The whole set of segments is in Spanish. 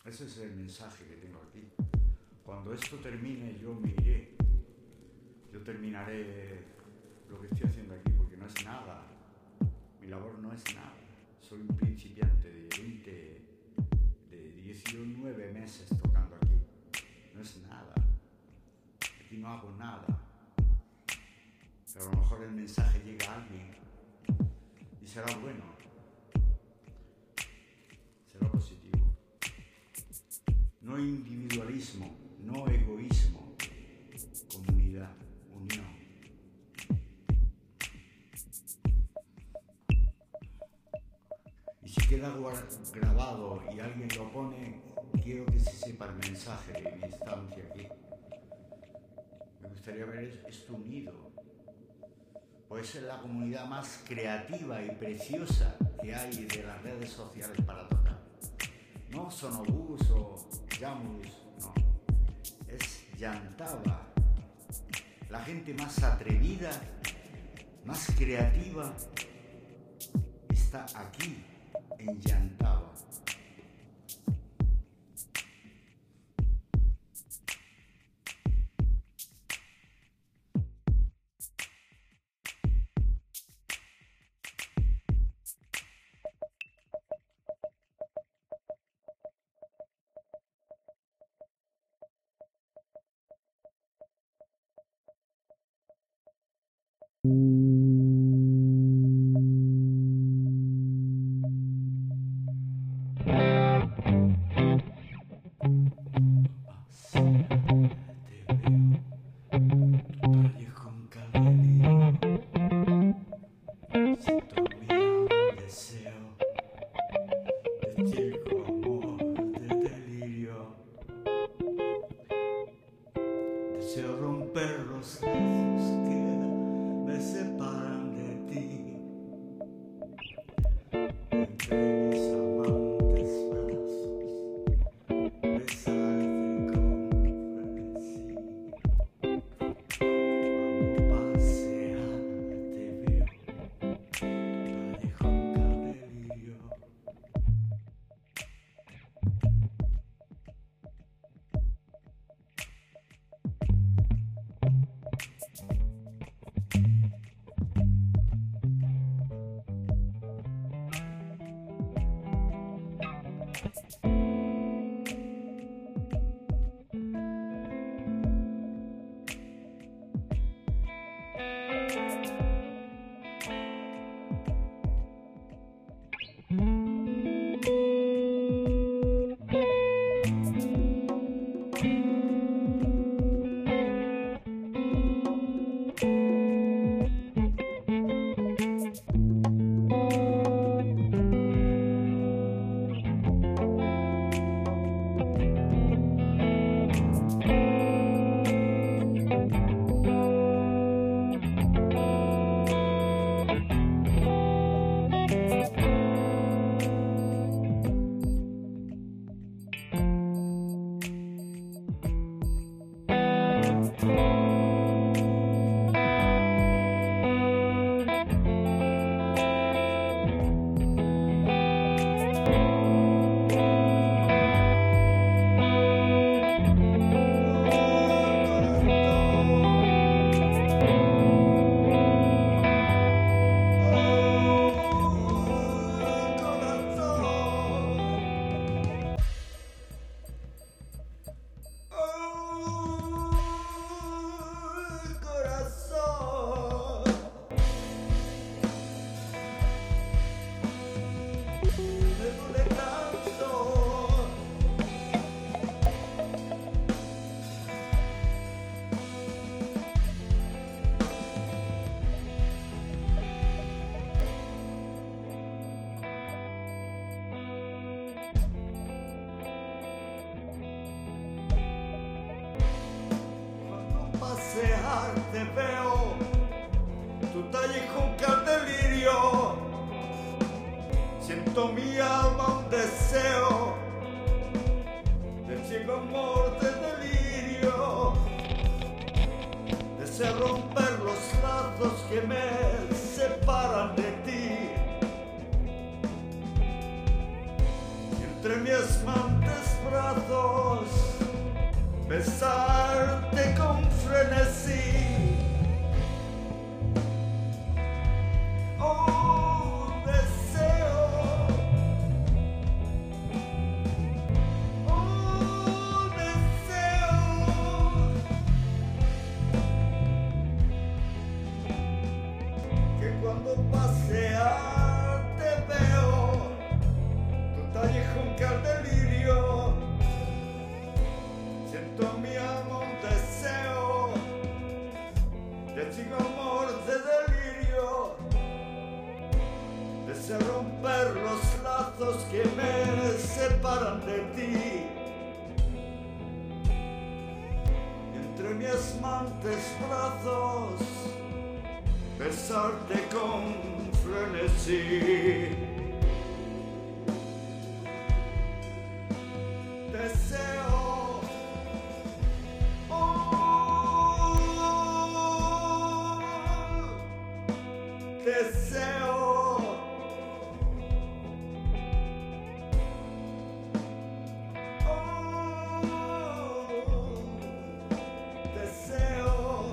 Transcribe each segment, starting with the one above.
Ese es el mensaje que tengo aquí. Cuando esto termine yo me iré. Yo terminaré lo que estoy haciendo aquí porque no es nada. Mi labor no es nada. Soy un principiante de 19 meses tocando aquí. No es nada. Aquí no hago nada. Pero a lo mejor el mensaje llega a alguien y será bueno. Será positivo. No individualismo, no egoísmo, comunidad, unión. Y si queda grabado y alguien lo pone, quiero que se sepa el mensaje de mi estancia aquí. Me gustaría ver esto unido. Puede ser la comunidad más creativa y preciosa que hay de las redes sociales para tocar. No Sonobús o Jamus, no. Es Llantaba. La gente más atrevida, más creativa, está aquí, en Llantaba. Deseo romper los lazos que me separan de ti. Entre mis amantes brazos, besarte con frenesí. Cuando pasear te veo, tu callejón delirio. Te veo, tu callejón que al delirio, siento mi alma un deseo, del ciego amor del delirio, deseo romper los lazos que me separan de ti, entre mis asmantes brazos, besarte con frenesí. Oh, deseo, oh, deseo, que cuando pasear te veo, tu talle junca al delirio, siento en mi alma un deseo, de chico amor de delirio, deseo romper los lazos que me separan de ti. Entre mis asmantes brazos, besarte con frenesí. Deseo, oh, deseo, oh, deseo.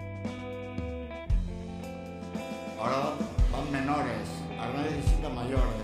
Ahora van menores, ahora necesita mayor.